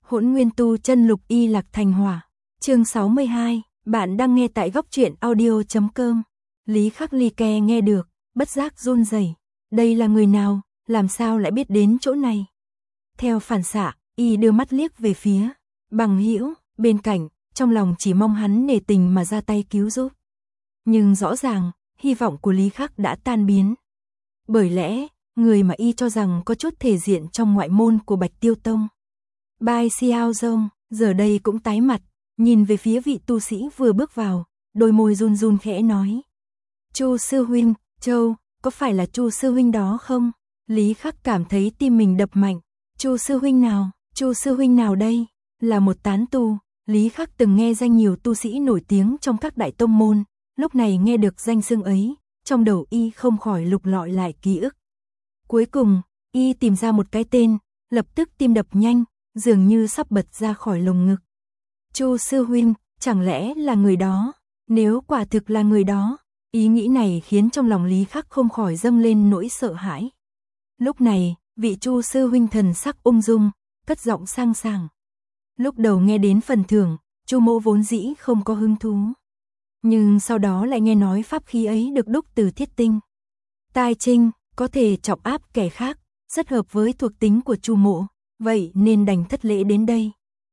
Hỗn Nguyên Tu Chân Lục Y Lạc Thành Hỏa. Chương 62, bạn đang nghe tại góc truyện audio.com. Lý Khắc Ly Ke nghe được, bất giác run rẩy. Đây là người nào, làm sao lại biết đến chỗ này? Theo phản xạ, y đưa mắt liếc về phía Bằng Hữu bên cạnh, trong lòng chỉ mong hắn nể tình mà ra tay cứu giúp. Nhưng rõ ràng, hy vọng của Lý Khắc đã tan biến. Bởi lẽ, người mà y cho rằng có chút thể diện trong ngoại môn của Bạch Tiêu Tông, Bai Xiao Dông, giờ đây cũng tái mặt, nhìn về phía vị tu sĩ vừa bước vào, đôi môi run run khẽ nói: "Chu sư huynh, Châu, có phải là Chu sư huynh đó không?" Lý Khắc cảm thấy tim mình đập mạnh. Chu sư huynh nào? Chu sư huynh nào đây? Là một tán tu. Lý Khắc từng nghe danh nhiều tu sĩ nổi tiếng trong các đại tông môn, lúc này nghe được danh xưng ấy, trong đầu y không khỏi lục lọi lại ký ức. Cuối cùng, y tìm ra một cái tên, lập tức tim đập nhanh, dường như sắp bật ra khỏi lồng ngực. Chu sư huynh, chẳng lẽ là người đó? Nếu quả thực là người đó, ý nghĩ này khiến trong lòng Lý Khắc không khỏi dâng lên nỗi sợ hãi. Lúc này, vị Chu sư huynh thần sắc ung dung, cất giọng sang sảng. Lúc đầu nghe đến phần thưởng, Chu mỗ vốn dĩ không có hứng thú. Nhưng sau đó lại nghe nói pháp khí ấy được đúc từ thiết tinh. Tai trinh, có thể trọng áp kẻ khác, rất hợp với thuộc tính của Chu mỗ, vậy nên đành thất lễ đến đây.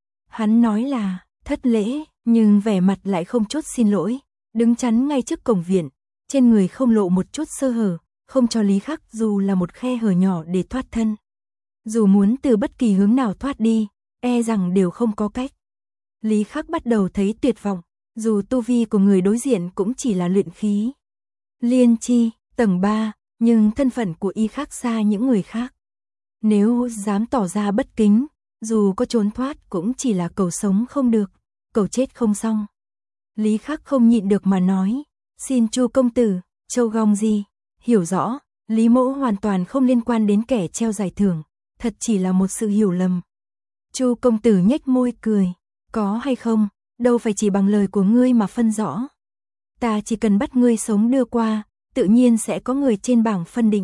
Hắn nói là thất lễ, nhưng vẻ mặt lại không chút xin lỗi, đứng chắn ngay trước cổng viện, trên người không lộ một chút sơ hở, không cho Lý Khắc dù là một khe hở nhỏ để thoát thân. Dù muốn từ bất kỳ hướng nào thoát đi, e rằng đều không có cách. Lý Khắc bắt đầu thấy tuyệt vọng, dù tu vi của người đối diện cũng chỉ là luyện khí liên chi, tầng 3, nhưng thân phận của y khác xa những người khác. Nếu dám tỏ ra bất kính, dù có trốn thoát cũng chỉ là cầu sống không được, cầu chết không xong. Lý Khắc không nhịn được mà nói: "Xin Chu công tử, Châu gong gì?" Hiểu rõ, Lý mỗ hoàn toàn không liên quan đến kẻ treo giải thưởng, thật chỉ là một sự hiểu lầm. Chu công tử nhếch môi cười: "Có hay không, đâu phải chỉ bằng lời của ngươi mà phân rõ. Ta chỉ cần bắt ngươi sống đưa qua, tự nhiên sẽ có người trên bảng phân định."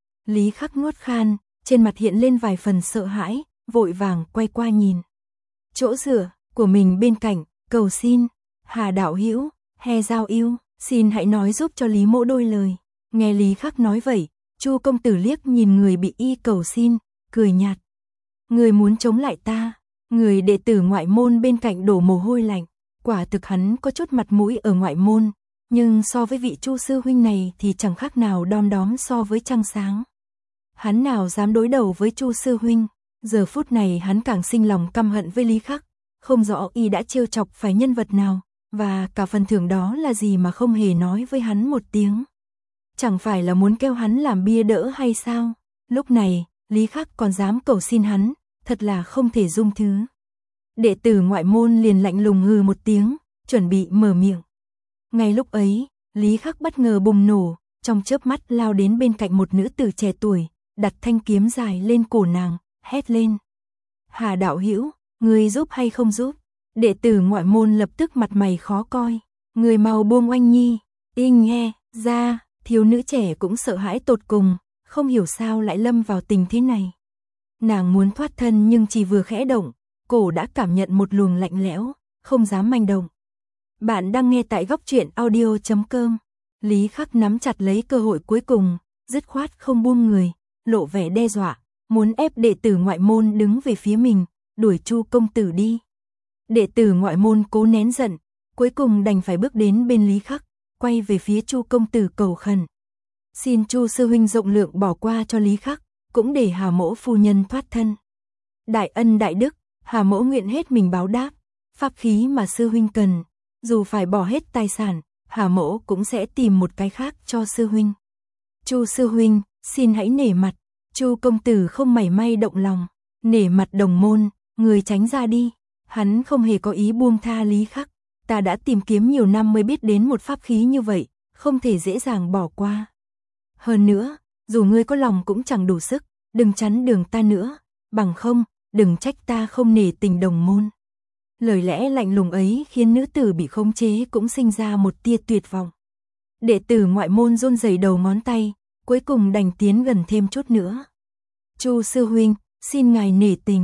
Lý Khắc nuốt khan, trên mặt hiện lên vài phần sợ hãi, vội vàng quay qua nhìn chỗ dựa của mình bên cạnh, cầu xin: "Hà đạo hữu, He giao yêu, xin hãy nói giúp cho Lý mỗ đôi lời." Nghe Lý Khắc nói vậy, Chu công tử liếc nhìn người bị y cầu xin, cười nhạt: "Người muốn chống lại ta?" Người đệ tử ngoại môn bên cạnh đổ mồ hôi lạnh, quả thực hắn có chút mặt mũi ở ngoại môn, nhưng so với vị Chu sư huynh này thì chẳng khác nào đom đóm so với trăng sáng. Hắn nào dám đối đầu với Chu sư huynh, giờ phút này hắn càng sinh lòng căm hận với Lý Khắc, không rõ y đã trêu chọc phải nhân vật nào, và cả phần thưởng đó là gì mà không hề nói với hắn một tiếng. Chẳng phải là muốn kêu hắn làm bia đỡ hay sao? Lúc này, Lý Khắc còn dám cầu xin hắn, thật là không thể dung thứ. Đệ tử ngoại môn liền lạnh lùng hừ một tiếng, chuẩn bị mở miệng. Ngay lúc ấy, Lý Khắc bất ngờ bùng nổ, trong chớp mắt lao đến bên cạnh một nữ tử trẻ tuổi, đặt thanh kiếm dài lên cổ nàng, hét lên: "Hà đạo hữu, người giúp hay không giúp?" Đệ tử ngoại môn lập tức mặt mày khó coi: "Người mau buông oanh nhi." Y nghe ra, thiếu nữ trẻ cũng sợ hãi tột cùng, không hiểu sao lại lâm vào tình thế này. Nàng muốn thoát thân nhưng chỉ vừa khẽ động, cổ đã cảm nhận một luồng lạnh lẽo, không dám manh động. Bạn đang nghe tại góc truyện audio.com. Lý Khắc nắm chặt lấy cơ hội cuối cùng, dứt khoát không buông người, lộ vẻ đe dọa, muốn ép đệ tử ngoại môn đứng về phía mình, đuổi Chu công tử đi. Đệ tử ngoại môn cố nén giận, cuối cùng đành phải bước đến bên Lý Khắc, quay về phía Chu công tử cầu khẩn: "Xin Chu sư huynh rộng lượng bỏ qua cho Lý Khắc, cũng để Hà mỗ phu nhân thoát thân. Đại ân đại đức, Hà mỗ nguyện hết mình báo đáp. Pháp khí mà sư huynh cần, dù phải bỏ hết tài sản, Hà mỗ cũng sẽ tìm một cái khác cho sư huynh. Chu sư huynh, xin hãy nể mặt." Chu công tử không mảy may động lòng: "Nể mặt đồng môn, người tránh ra đi." Hắn không hề có ý buông tha Lý Khắc. "Ta đã tìm kiếm nhiều năm mới biết đến một pháp khí như vậy, không thể dễ dàng bỏ qua. Hơn nữa, dù ngươi có lòng cũng chẳng đủ sức, đừng chắn đường ta nữa, bằng không, đừng trách ta không nể tình đồng môn." Lời lẽ lạnh lùng ấy khiến nữ tử bị khống chế cũng sinh ra một tia tuyệt vọng. Đệ tử ngoại môn run rẩy đầu ngón tay, cuối cùng đành tiến gần thêm chút nữa. "Chu sư huynh, xin ngài nể tình,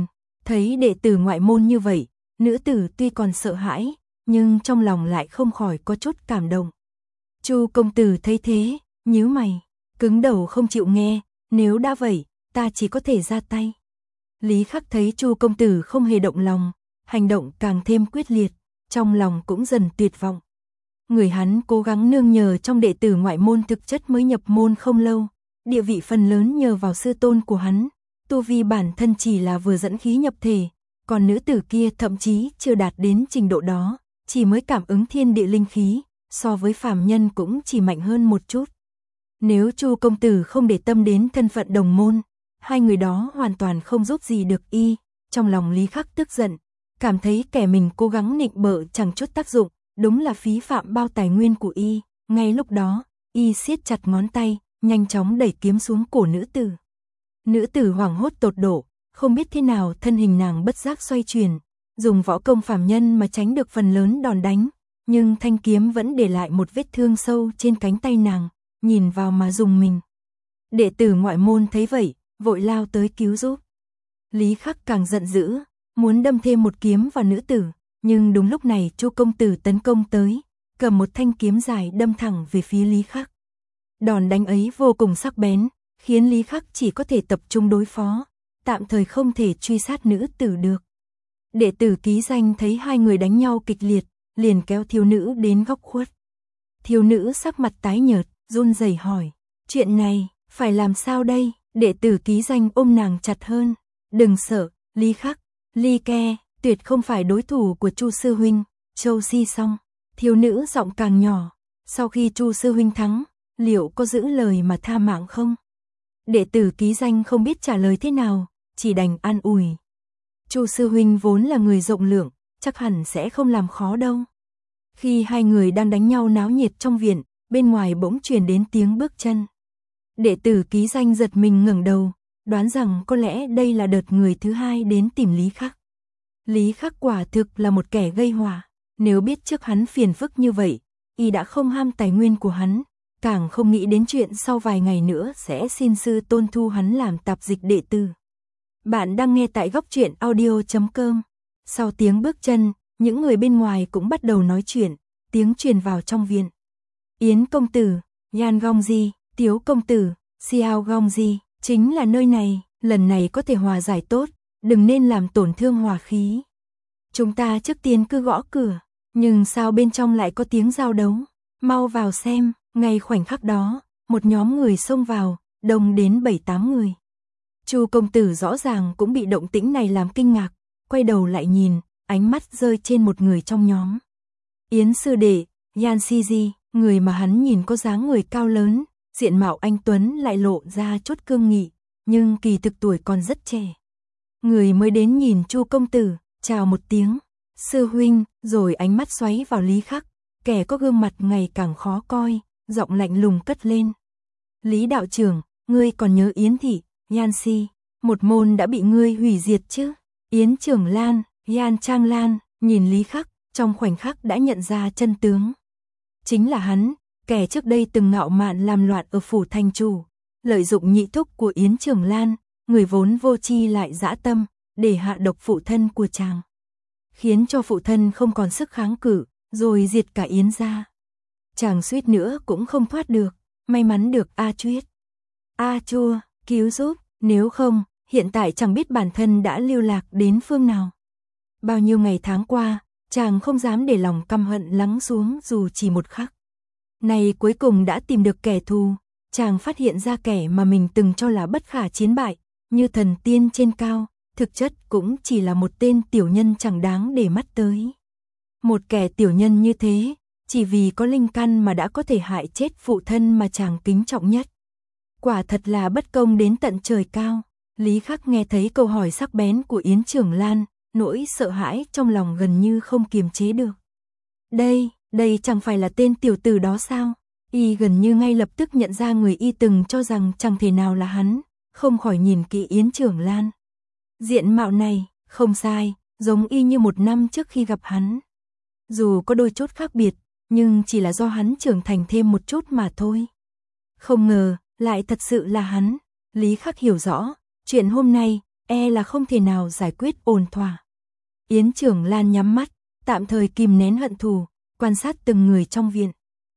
Thấy đệ tử ngoại môn như vậy, nữ tử tuy còn sợ hãi, nhưng trong lòng lại không khỏi có chút cảm động. Chu công tử thấy thế, nhíu mày, cứng đầu không chịu nghe, nếu đã vậy, ta chỉ có thể ra tay. Lý Khắc thấy Chu công tử không hề động lòng, hành động càng thêm quyết liệt, trong lòng cũng dần tuyệt vọng. Người hắn cố gắng nương nhờ trong đệ tử ngoại môn thực chất mới nhập môn không lâu, địa vị phần lớn nhờ vào sư tôn của hắn, tu vi bản thân chỉ là vừa dẫn khí nhập thể, còn nữ tử kia thậm chí chưa đạt đến trình độ đó, chỉ mới cảm ứng thiên địa linh khí, so với phàm nhân cũng chỉ mạnh hơn một chút. Nếu Chu công tử không để tâm đến thân phận đồng môn, hai người đó hoàn toàn không giúp gì được y. Trong lòng Lý Khắc tức giận, cảm thấy kẻ mình cố gắng nịnh bợ chẳng chút tác dụng, đúng là phí phạm bao tài nguyên của y. Ngay lúc đó, y siết chặt ngón tay, nhanh chóng đẩy kiếm xuống cổ nữ tử. Nữ tử hoảng hốt tột độ, không biết thế nào thân hình nàng bất giác xoay chuyển, dùng võ công phàm nhân mà tránh được phần lớn đòn đánh, nhưng thanh kiếm vẫn để lại một vết thương sâu trên cánh tay nàng, nhìn vào mà rùng mình. Đệ tử ngoại môn thấy vậy, vội lao tới cứu giúp. Lý Khắc càng giận dữ, muốn đâm thêm một kiếm vào nữ tử, nhưng đúng lúc này Chu công tử tấn công tới, cầm một thanh kiếm dài đâm thẳng về phía Lý Khắc. Đòn đánh ấy vô cùng sắc bén, khiến Lý Khắc chỉ có thể tập trung đối phó, tạm thời không thể truy sát nữ tử được. Đệ tử Ký Danh thấy hai người đánh nhau kịch liệt, liền kéo thiếu nữ đến góc khuất. Thiếu nữ sắc mặt tái nhợt, run rẩy hỏi, chuyện này, phải làm sao đây? Đệ tử Ký Danh ôm nàng chặt hơn, đừng sợ, Lý Khắc, Ly Ke, tuyệt không phải đối thủ của Chu sư huynh. Châu Si xong, thiếu nữ giọng càng nhỏ, sau khi Chu sư huynh thắng, liệu có giữ lời mà tha mạng không? Đệ tử Ký Danh không biết trả lời thế nào, chỉ đành an ủi. Chu sư huynh vốn là người rộng lượng, chắc hẳn sẽ không làm khó đâu. Khi hai người đang đánh nhau náo nhiệt trong viện, bên ngoài bỗng truyền đến tiếng bước chân. Đệ tử Ký Danh giật mình ngẩng đầu, đoán rằng có lẽ đây là đợt người thứ hai đến tìm Lý Khắc. Lý Khắc quả thực là một kẻ gây họa, nếu biết trước hắn phiền phức như vậy, y đã không ham tài nguyên của hắn, càng không nghĩ đến chuyện sau vài ngày nữa sẽ xin sư tôn thu hắn làm tạp dịch đệ tử. Bạn đang nghe tại góc truyện audio.com. Sau tiếng bước chân, những người bên ngoài cũng bắt đầu nói chuyện, tiếng truyền vào trong viện. Yến công tử, Yan Gong Di, Tiếu công tử, Xiao Gong Di, chính là nơi này, lần này có thể hòa giải tốt, đừng nên làm tổn thương hòa khí. Chúng ta trước tiên cứ gõ cửa, nhưng sao bên trong lại có tiếng giao đấu, mau vào xem. Ngay khoảnh khắc đó, một nhóm người xông vào, đông đến 7-8 người. Chu công tử rõ ràng cũng bị động tĩnh này làm kinh ngạc, quay đầu lại nhìn, ánh mắt rơi trên một người trong nhóm. Yến sư đệ, Yan Si Di, người mà hắn nhìn có dáng người cao lớn, diện mạo anh tuấn lại lộ ra chút cương nghị, nhưng kỳ thực tuổi còn rất trẻ. Người mới đến nhìn Chu công tử, chào một tiếng, sư huynh, rồi ánh mắt xoáy vào Lý Khắc, kẻ có gương mặt ngày càng khó coi, giọng lạnh lùng cất lên. Lý đạo trưởng, ngươi còn nhớ Yến thị, Yan Si, một môn đã bị ngươi hủy diệt chứ? Yến Trưởng Lan, Yan Trang Lan, nhìn Lý Khắc, trong khoảnh khắc đã nhận ra chân tướng. Chính là hắn, kẻ trước đây từng ngạo mạn làm loạn ở phủ thành chủ, lợi dụng nhị thúc của Yến Trưởng Lan, người vốn vô tri lại dã tâm, để hạ độc phụ thân của chàng. Khiến cho phụ thân không còn sức kháng cự, rồi diệt cả Yến gia. Chàng suýt nữa cũng không thoát được, may mắn được A Chuyết, A Chua cứu giúp, nếu không, hiện tại chẳng biết bản thân đã lưu lạc đến phương nào. Bao nhiêu ngày tháng qua, chàng không dám để lòng căm hận lắng xuống dù chỉ một khắc. Này cuối cùng đã tìm được kẻ thù, chàng phát hiện ra kẻ mà mình từng cho là bất khả chiến bại, như thần tiên trên cao, thực chất cũng chỉ là một tên tiểu nhân chẳng đáng để mắt tới. Một kẻ tiểu nhân như thế, chỉ vì có linh căn mà đã có thể hại chết phụ thân mà chàng kính trọng nhất. Quả thật là bất công đến tận trời cao. Lý Khắc nghe thấy câu hỏi sắc bén của Yến Trưởng Lan, nỗi sợ hãi trong lòng gần như không kiềm chế được. Đây chẳng phải là tên tiểu tử đó sao? Y gần như ngay lập tức nhận ra người y từng cho rằng chẳng thể nào là hắn, không khỏi nhìn kỹ Yến Trưởng Lan. Diện mạo này, không sai, giống y như một năm trước khi gặp hắn. Dù có đôi chút khác biệt, nhưng chỉ là do hắn trưởng thành thêm một chút mà thôi. Không ngờ, lại thật sự là hắn. Lý Khắc hiểu rõ, chuyện hôm nay, là không thể nào giải quyết ổn thỏa. Yến Trưởng Lan nhắm mắt, tạm thời kìm nén hận thù, quan sát từng người trong viện.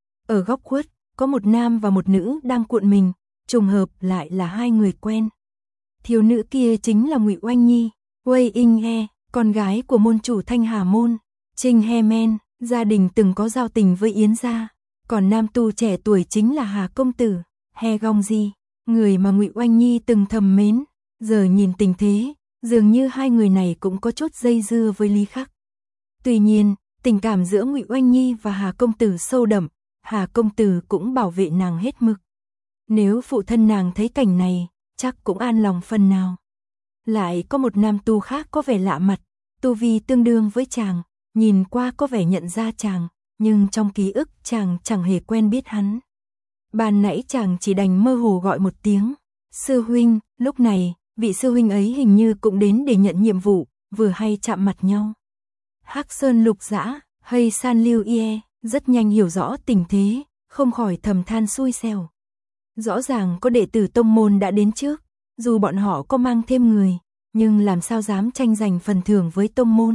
Ở góc khuất, có một nam và một nữ đang cuộn mình, trùng hợp lại là hai người quen. Thiếu nữ kia chính là Ngụy Oanh Nhi, Wei In He, con gái của môn chủ Thanh Hà môn, Trinh He Men, gia đình từng có giao tình với Yến gia. Còn nam tu trẻ tuổi chính là Hà công tử, He Gong Ji, người mà Ngụy Oanh Nhi từng thầm mến. Giờ nhìn tình thế, dường như hai người này cũng có chút dây dưa với Lý Khắc. Tuy nhiên, tình cảm giữa Ngụy Oanh Nhi và Hà công tử sâu đậm, Hà công tử cũng bảo vệ nàng hết mực. Nếu phụ thân nàng thấy cảnh này, chắc cũng an lòng phần nào. Lại có một nam tu khác có vẻ lạ mặt, tu vi tương đương với chàng, nhìn qua có vẻ nhận ra chàng, nhưng trong ký ức chàng chẳng hề quen biết hắn. Ban nãy chàng chỉ đành mơ hồ gọi một tiếng, sư huynh, lúc này, vị sư huynh ấy hình như cũng đến để nhận nhiệm vụ, vừa hay chạm mặt nhau. Hắc Sơn Lục Dã, hay San Liu Ye, rất nhanh hiểu rõ tình thế, không khỏi thầm than xui xẻo. Rõ ràng có đệ tử tông môn đã đến trước, dù bọn họ có mang thêm người, nhưng làm sao dám tranh giành phần thưởng với tông môn.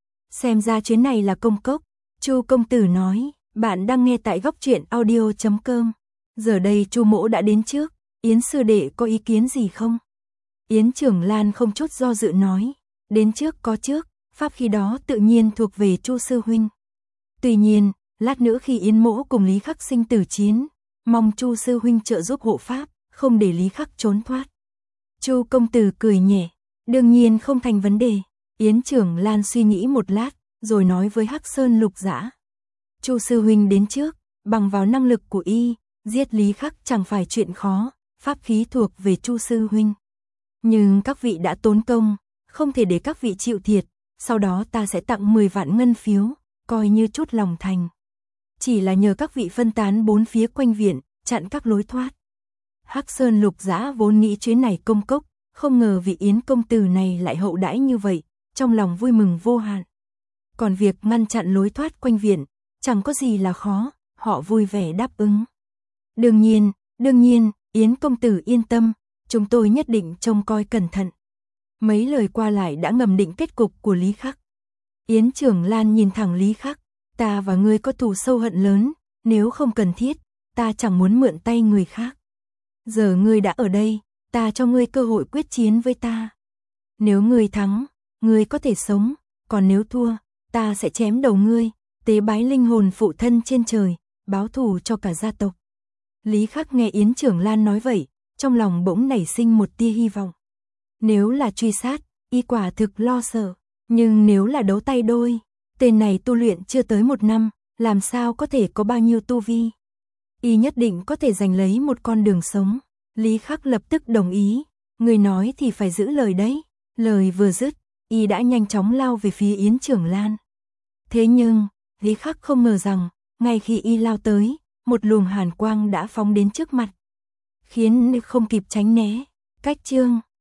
Xem ra chuyến này là công cốc, Chu công tử nói, bạn đang nghe tại góc truyện audio.com. Giờ đây Chu mỗ đã đến trước, Yến sư đệ có ý kiến gì không? Yến Trưởng Lan không chút do dự nói, đến trước có trước, pháp khí đó tự nhiên thuộc về Chu sư huynh. Tuy nhiên, lát nữa khi Yến mỗ cùng Lý Khắc sinh tử chiến, mong Chu sư huynh trợ giúp hộ pháp, không để Lý Khắc trốn thoát. Chu công tử cười nhẹ, đương nhiên không thành vấn đề. Yến Trưởng Lan suy nghĩ một lát, rồi nói với Hắc Sơn Lục Dã, Chu sư huynh đến trước, bằng vào năng lực của y, giết Lý Khắc chẳng phải chuyện khó, pháp khí thuộc về Chu sư huynh. Nhưng các vị đã tốn công, không thể để các vị chịu thiệt, sau đó ta sẽ tặng 10 vạn ngân phiếu, coi như chút lòng thành. Chỉ là nhờ các vị phân tán bốn phía quanh viện, chặn các lối thoát. Hắc Sơn Lục Dã vốn nghĩ chuyến này công cốc, không ngờ vị Yến công tử này lại hậu đãi như vậy, trong lòng vui mừng vô hạn. Còn việc ngăn chặn lối thoát quanh viện, chẳng có gì là khó, họ vui vẻ đáp ứng. Đương nhiên, Yến công tử yên tâm, chúng tôi nhất định trông coi cẩn thận. Mấy lời qua lại đã ngầm định kết cục của Lý Khắc. Yến Trưởng Lan nhìn thẳng Lý Khắc, ta và ngươi có thù sâu hận lớn, nếu không cần thiết, ta chẳng muốn mượn tay người khác. Giờ ngươi đã ở đây, ta cho ngươi cơ hội quyết chiến với ta. Nếu ngươi thắng, ngươi có thể sống, còn nếu thua, ta sẽ chém đầu ngươi, tế bái linh hồn phụ thân trên trời, báo thù cho cả gia tộc. Lý Khắc nghe Yến Trưởng Lan nói vậy, trong lòng bỗng nảy sinh một tia hy vọng. Nếu là truy sát, y quả thực lo sợ, nhưng nếu là đấu tay đôi, tên này tu luyện chưa tới 1 năm, làm sao có thể có bao nhiêu tu vi. Y nhất định có thể giành lấy một con đường sống. Lý Khắc lập tức đồng ý, người nói thì phải giữ lời đấy. Lời vừa dứt, y đã nhanh chóng lao về phía Yến Trưởng Lan. Thế nhưng, Lý Khắc không ngờ rằng, ngay khi y lao tới, một luồng hàn quang đã phóng đến trước mặt, khiến không kịp tránh né. Cách chương